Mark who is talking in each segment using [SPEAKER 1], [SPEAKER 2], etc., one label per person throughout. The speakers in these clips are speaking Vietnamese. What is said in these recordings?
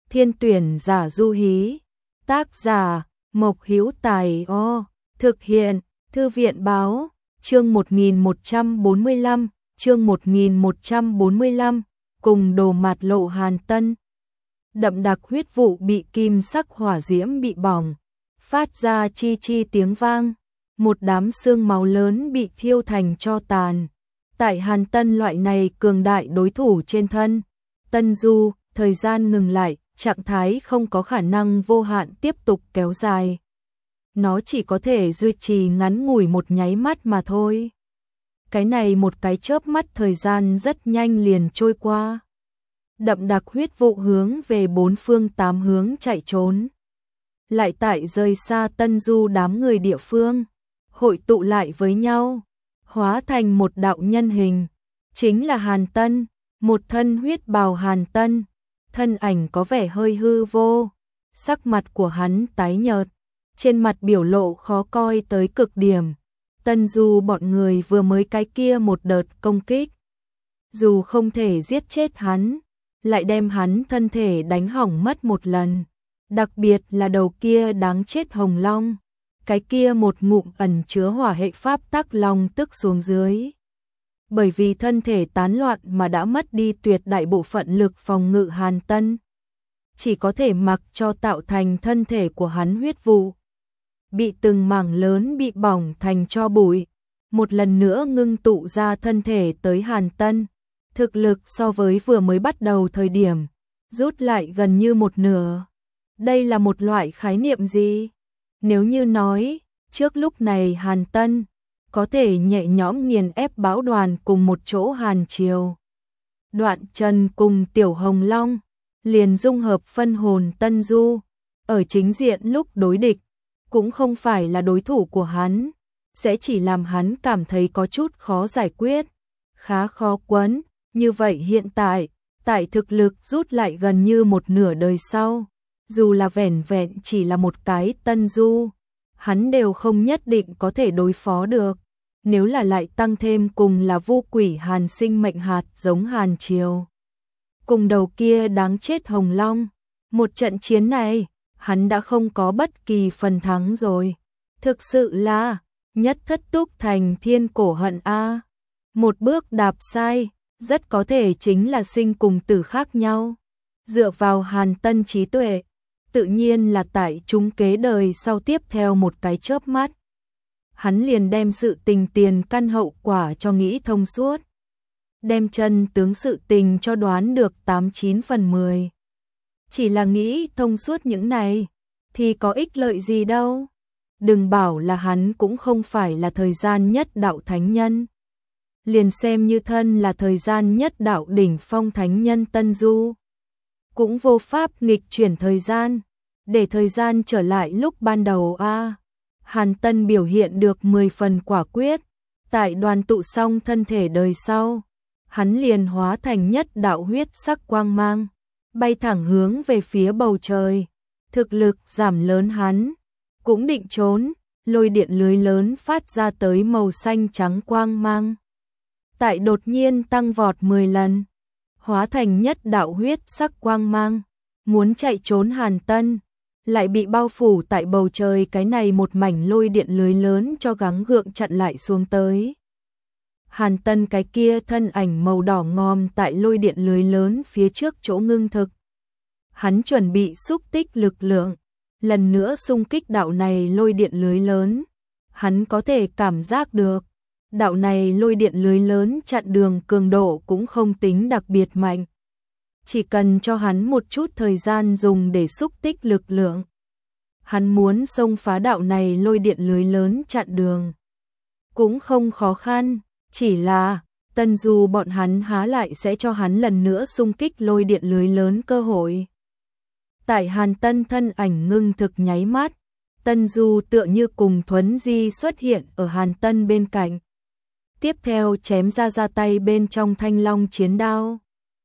[SPEAKER 1] Thiên tuyển giả du hí. Tác giả Mộc Hữu Tài. Thực hiện Thư viện báo. Chương 1145, chương 1145, cùng đồ mặt lộ Hàn Tân. Đậm đặc huyết vụ bị kim sắc hỏa diễm bị bỏng, phát ra chi chi tiếng vang, một đám xương máu lớn bị thiêu thành tro tàn. Tại Hàn Tân loại này cường đại đối thủ trên thân, Tân Du, thời gian ngừng lại, trạng thái không có khả năng vô hạn tiếp tục kéo dài. Nó chỉ có thể duy trì ngắn ngủi một nháy mắt mà thôi. Cái này một cái chớp mắt thời gian rất nhanh liền trôi qua. Đậm đặc huyết vụ hướng về bốn phương tám hướng chạy trốn. Lại tại rời xa Tân Du đám người địa phương, hội tụ lại với nhau, hóa thành một đạo nhân hình. Chính là Hàn Tân, một thân huyết bào Hàn Tân. Thân ảnh có vẻ hơi hư vô, sắc mặt của hắn tái nhợt, trên mặt biểu lộ khó coi tới cực điểm. Tân Du bọn người vừa mới cái kia một đợt công kích, dù không thể giết chết hắn, lại đem hắn thân thể đánh hỏng mất một lần. Đặc biệt là đầu kia đáng chết hồng long, cái kia một ngụm ẩn chứa hỏa hệ pháp tắc long tức xuống dưới. Bởi vì thân thể tán loạn mà đã mất đi tuyệt đại bộ phận lực phòng ngự Hàn Tân, chỉ có thể mặc cho tạo thành thân thể của hắn huyết vụ, bị từng mảng lớn bị bỏng thành tro bụi, một lần nữa ngưng tụ ra thân thể tới Hàn Tân. Thực lực so với vừa mới bắt đầu thời điểm, rút lại gần như một nửa. Đây là một loại khái niệm gì? Nếu như nói, trước lúc này Hàn Tân có thể nhẹ nhõm nghiền ép Bão Đoàn cùng một chỗ Hàn Triều, Đoạn Trần cùng Tiểu Hồng Long liền dung hợp phân hồn Tân Du, ở chính diện lúc đối địch cũng không phải là đối thủ của hắn, sẽ chỉ làm hắn cảm thấy có chút khó giải quyết, khá khó quấn. Như vậy hiện tại thực lực rút lại gần như một nửa đời sau, dù là vẻn vẹn chỉ là một cái Tân Du, hắn đều không nhất định có thể đối phó được. Nếu là lại tăng thêm cùng là vu quỷ Hàn sinh mệnh hạt giống Hàn Triều, cùng đầu kia đáng chết Hồng Long, một trận chiến này, hắn đã không có bất kỳ phần thắng rồi. Thực sự là nhất thất túc thành thiên cổ hận a. Một bước đạp sai, rất có thể chính là sinh cùng tử khác nhau. Dựa vào Hàn Tân trí tuệ, tự nhiên là tại chúng kế đời sau tiếp theo một cái chớp mắt, hắn liền đem sự tình tiền căn hậu quả cho nghĩ thông suốt, đem chân tướng sự tình cho đoán được 89 phần 10. Chỉ là nghĩ thông suốt những này thì có ích lợi gì đâu. Đừng bảo là hắn cũng không phải là thời gian nhất đạo thánh nhân, liền xem như thân là thời gian nhất đạo đỉnh phong thánh nhân Tân Du, cũng vô pháp nghịch chuyển thời gian, để thời gian trở lại lúc ban đầu a. Hàn Tân biểu hiện được 10 phần quả quyết, tại đoàn tụ xong thân thể đời sau, hắn liền hóa thành nhất đạo huyết sắc quang mang, bay thẳng hướng về phía bầu trời. Thực lực giảm lớn hắn cũng định trốn, lôi điện lưới lớn phát ra tới màu xanh trắng quang mang, tại đột nhiên tăng vọt 10 lần, hóa thành nhất đạo huyết sắc quang mang, muốn chạy trốn Hàn Tân, lại bị bao phủ tại bầu trời cái này một mảnh lôi điện lưới lớn cho gắng gượng chặn lại xuống tới. Hàn Tân cái kia thân ảnh màu đỏ ngòm tại lôi điện lưới lớn phía trước chỗ ngưng thực. Hắn chuẩn bị xúc tích lực lượng, lần nữa xung kích đạo này lôi điện lưới lớn. Hắn có thể cảm giác được, đạo này lôi điện lưới lớn chặn đường cường độ cũng không tính đặc biệt mạnh. Chỉ cần cho hắn một chút thời gian dùng để xúc tích lực lượng, hắn muốn xông phá đạo này lôi điện lưới lớn chặn đường cũng không khó khăn, chỉ là Tân Du bọn hắn há lại sẽ cho hắn lần nữa xung kích lôi điện lưới lớn cơ hội. Tại Hàn Tân thân ảnh ngưng thực nháy mắt, Tân Du tựa như cùng thuấn di xuất hiện ở Hàn Tân bên cạnh. Tiếp theo chém ra tay bên trong thanh long chiến đao.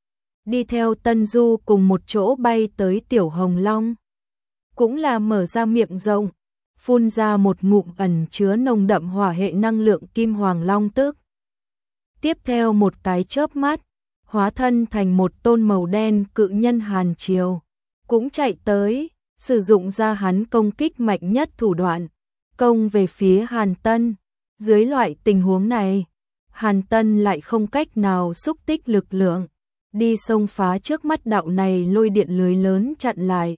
[SPEAKER 1] Đi theo Tân Du cùng một chỗ bay tới Tiểu Hồng Long, cũng là mở ra miệng rộng, phun ra một ngụm ẩn chứa nồng đậm hỏa hệ năng lượng kim hoàng long tức. Tiếp theo một cái chớp mắt, hóa thân thành một tôn màu đen cự nhân Hàn Triều, cũng chạy tới, sử dụng ra hắn công kích mạnh nhất thủ đoạn, công về phía Hàn Tân. Dưới loại tình huống này, Hàn Tân lại không cách nào xúc tích lực lượng, đi xông phá trước mắt đạo này lôi điện lưới lớn chặn lại.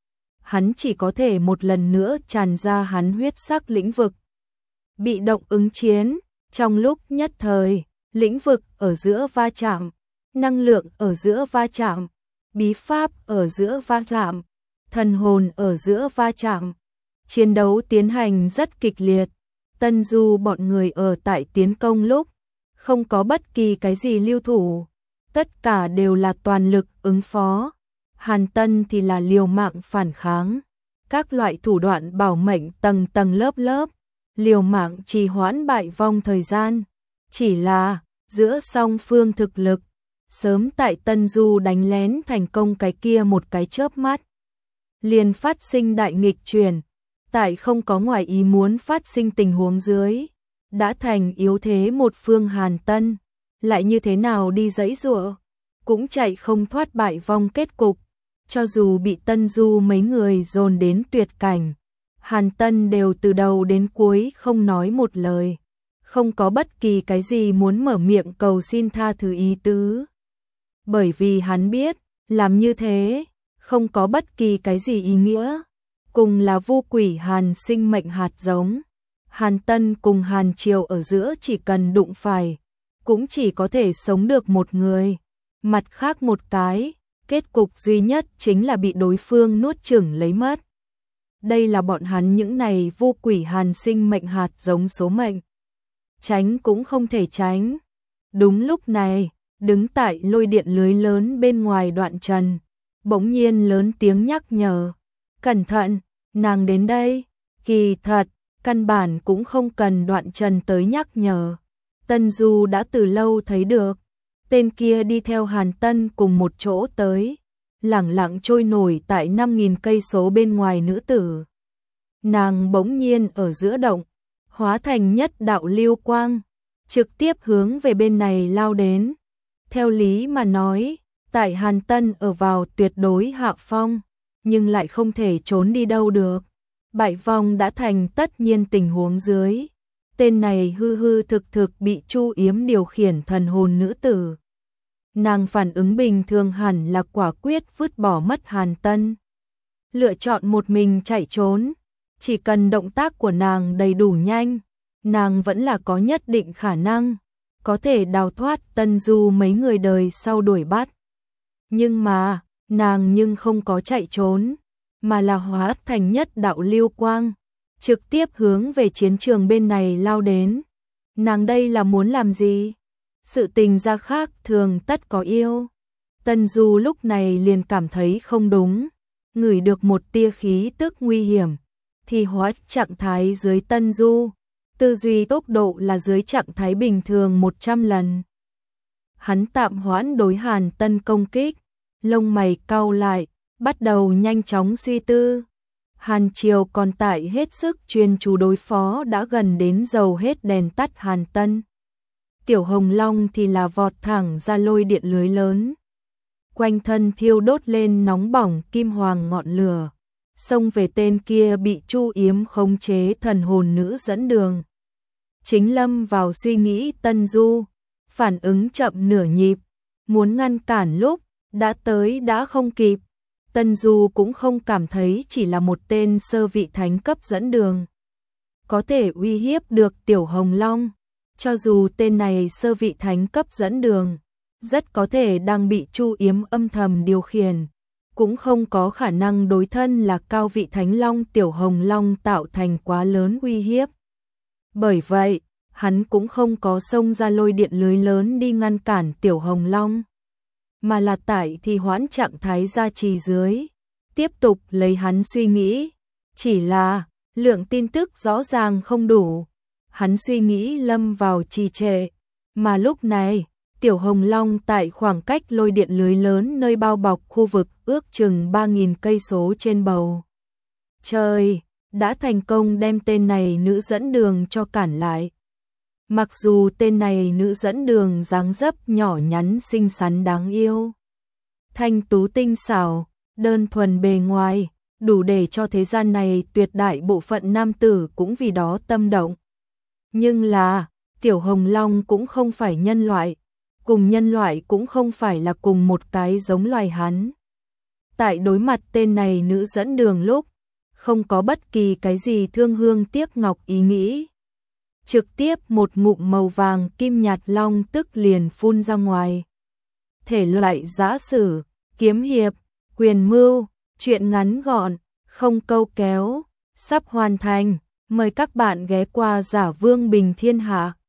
[SPEAKER 1] Hắn chỉ có thể một lần nữa tràn ra hắn huyết sắc lĩnh vực. Bị động ứng chiến, trong lúc nhất thời, lĩnh vực ở giữa va chạm, năng lượng ở giữa va chạm, bí pháp ở giữa va chạm, thần hồn ở giữa va chạm. Chiến đấu tiến hành rất kịch liệt. Tân Du bọn người ở tại tiến công lúc, không có bất kỳ cái gì lưu thủ, tất cả đều là toàn lực ứng phó. Hàn Tân thì là liều mạng phản kháng, các loại thủ đoạn bảo mệnh tầng tầng lớp lớp, liều mạng trì hoãn bại vong thời gian. Chỉ là, giữa song phương thực lực, sớm tại Tân Du đánh lén thành công cái kia một cái chớp mắt, liền phát sinh đại nghịch chuyển. Tại không có ngoài ý muốn phát sinh tình huống dưới, đã thành yếu thế một phương. Hàn Tân lại như thế nào đi giãy giụa, cũng chạy không thoát bại vong kết cục. Cho dù bị Tân Du mấy người dồn đến tuyệt cảnh, Hàn Tân đều từ đầu đến cuối không nói một lời, không có bất kỳ cái gì muốn mở miệng cầu xin tha thứ ý tứ. Bởi vì hắn biết, làm như thế, không có bất kỳ cái gì ý nghĩa. Cùng là Vu Quỷ Hàn sinh mệnh hạt giống, Hàn Tân cùng Hàn Triều ở giữa chỉ cần đụng phải, cũng chỉ có thể sống được một người, mặt khác một cái, kết cục duy nhất chính là bị đối phương nuốt chửng lấy mất. Đây là bọn hắn những này Vu Quỷ Hàn sinh mệnh hạt giống số mệnh. Tránh cũng không thể tránh. Đúng lúc này, đứng tại lôi điện lưới lớn bên ngoài Đoạn Trần, bỗng nhiên lớn tiếng nhắc nhở. Cẩn thận, nàng đến đây. Kỳ thật, căn bản cũng không cần Đoạn Trần tới nhắc nhở. Tân Du đã từ lâu thấy được. Tên kia đi theo Hàn Tân cùng một chỗ tới, lẳng lặng trôi nổi tại 5.000 cây số bên ngoài nữ tử. Nàng bỗng nhiên ở giữa động, hóa thành nhất đạo lưu quang, trực tiếp hướng về bên này lao đến. Theo lý mà nói, tại Hàn Tân ở vào tuyệt đối hạ phong, nhưng lại không thể trốn đi đâu được. Bại vong đã thành tất nhiên tình huống dưới. Tên này hư hư thực thực bị Chu Yếm điều khiển thần hồn nữ tử. Nàng phản ứng bình thường hẳn là quả quyết vứt bỏ mất Hàn Tân, lựa chọn một mình chạy trốn. Chỉ cần động tác của nàng đầy đủ nhanh, nàng vẫn là có nhất định khả năng có thể đào thoát Tân Du mấy người đời sau đuổi bắt. Nhưng mà, nàng nhưng không có chạy trốn, mà là hóa thành nhất đạo lưu quang, trực tiếp hướng về chiến trường bên này lao đến. Nàng đây là muốn làm gì? Sự tình ra khác thường tất có yêu. Tân Du lúc này liền cảm thấy không đúng, ngửi được một tia khí tức nguy hiểm, thì hóa trạng thái dưới Tân Du, tư duy tốc độ là dưới trạng thái bình thường 100 lần. Hắn tạm hoãn đối Hàn Tân công kích, lông mày cau lại, bắt đầu nhanh chóng suy tư. Hàn Triều còn tại hết sức chuyên chú đối phó đã gần đến dầu hết đèn tắt Hàn Tân. Tiểu Hồng Long thì là vọt thẳng ra lôi điện lưới lớn. Quanh thân thiêu đốt lên nóng bỏng kim hoàng ngọn lửa, xông về tên kia bị Chu Yếm khống chế thần hồn nữ dẫn đường. Chính lâm vào suy nghĩ Tân Du, phản ứng chậm nửa nhịp, muốn ngăn cản lúc, đã tới đã không kịp. Tân Du cũng không cảm thấy chỉ là một tên sơ vị thánh cấp dẫn đường có thể uy hiếp được Tiểu Hồng Long. Cho dù tên này sơ vị thánh cấp dẫn đường, rất có thể đang bị Chu Yếm âm thầm điều khiển, cũng không có khả năng đối thân là cao vị thánh long Tiểu Hồng Long tạo thành quá lớn uy hiếp. Bởi vậy, hắn cũng không có xông ra lôi điện lưới lớn đi ngăn cản Tiểu Hồng Long, mà là tại thì hoãn trạng thái gia trì dưới, tiếp tục lấy hắn suy nghĩ. Chỉ là, lượng tin tức rõ ràng không đủ, hắn suy nghĩ lâm vào trì trệ. Mà lúc này, Tiểu Hồng Long tại khoảng cách lôi điện lưới lớn nơi bao bọc khu vực ước chừng 3.000 cây số trên bầu trời, đã thành công đem tên này nữ dẫn đường cho cản lại. Mặc dù tên này nữ dẫn đường dáng dấp nhỏ nhắn xinh xắn đáng yêu, thanh tú tinh xảo, đơn thuần bề ngoài, đủ để cho thế gian này tuyệt đại bộ phận nam tử cũng vì đó tâm động. Nhưng là, Tiểu Hồng Long cũng không phải nhân loại, cùng nhân loại cũng không phải là cùng một cái giống loài hắn. Tại đối mặt tên này nữ dẫn đường lúc, không có bất kỳ cái gì thương hương tiếc ngọc ý nghĩ. Trực tiếp một ngụm màu vàng kim nhạt long tức liền phun ra ngoài. Thể loại giã sử, kiếm hiệp, quyền mưu, truyện ngắn gọn, không câu kéo, sắp hoàn thành. Mời các bạn ghé qua Giả Vương Bình Thiên Hạ.